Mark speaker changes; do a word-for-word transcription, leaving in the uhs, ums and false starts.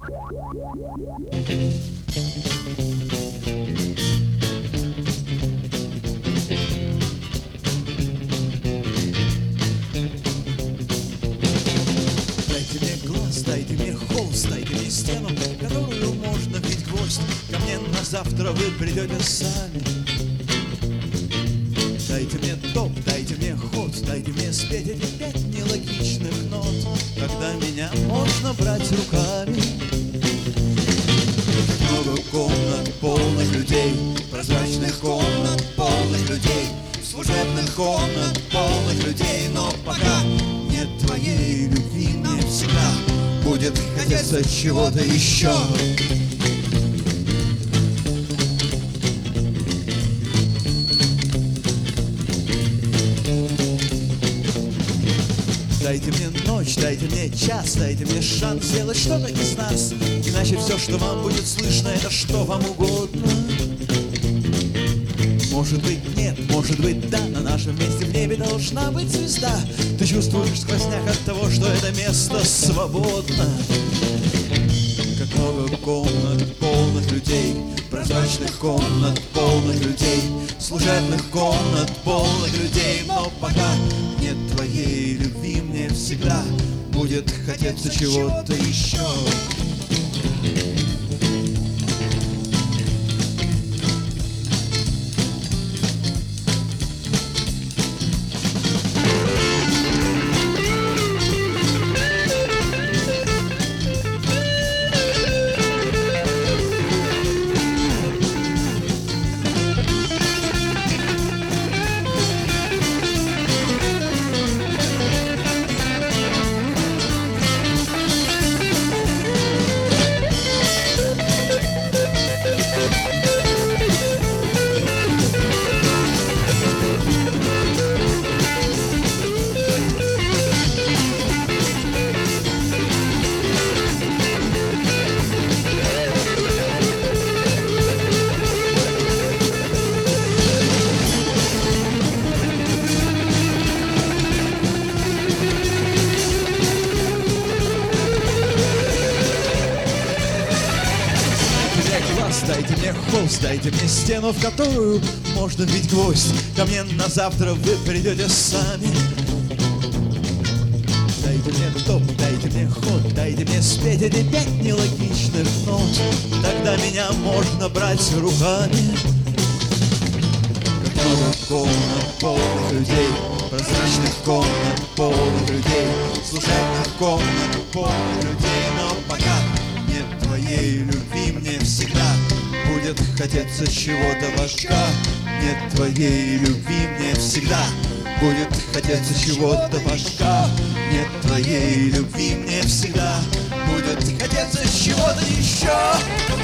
Speaker 1: Дайте мне глаз, дайте мне холст, дайте мне стену, которую можно бить гвоздь. Ко мне на завтра вы придете сами. Дайте мне топ, дайте мне ход, дайте мне спеть эти пять нелогичных нот, когда меня можно брать руками. Много комнат полных людей, прозрачных комнат полных людей, служебных комнат полных людей, но пока нет твоей любви, мне всегда будет хотеться чего-то еще. Дайте мне ночь, дайте мне час, дайте мне шанс сделать что-то из нас. Иначе все, что вам будет слышно, это что вам угодно. Может быть нет, может быть да, на нашем месте в небе должна быть звезда. Ты чувствуешь сквозняк от того, что это место свободно. Как много комнат полных людей, прозрачных комнат полных людей, служебных комнат полных людей, но пока нет твоей любви, мне всегда будет хотеться чего-то еще. Дайте мне холст, дайте мне стену, в которую можно бить гвоздь. Ко мне на завтра вы придете сами. Дайте мне топ, дайте мне ход, дайте мне спеть эти пять нелогичных нот. Тогда меня можно брать руками. Как много комнат полных людей, прозрачных комнат полных людей, служебных комнат полных людей, но пока нет твоей любви, мне всегда будет хотеться чего-то башка. Нет твоей любви, мне всегда будет хотеться чего-то башка. Нет твоей любви, мне всегда будет хотеться чего-то еще.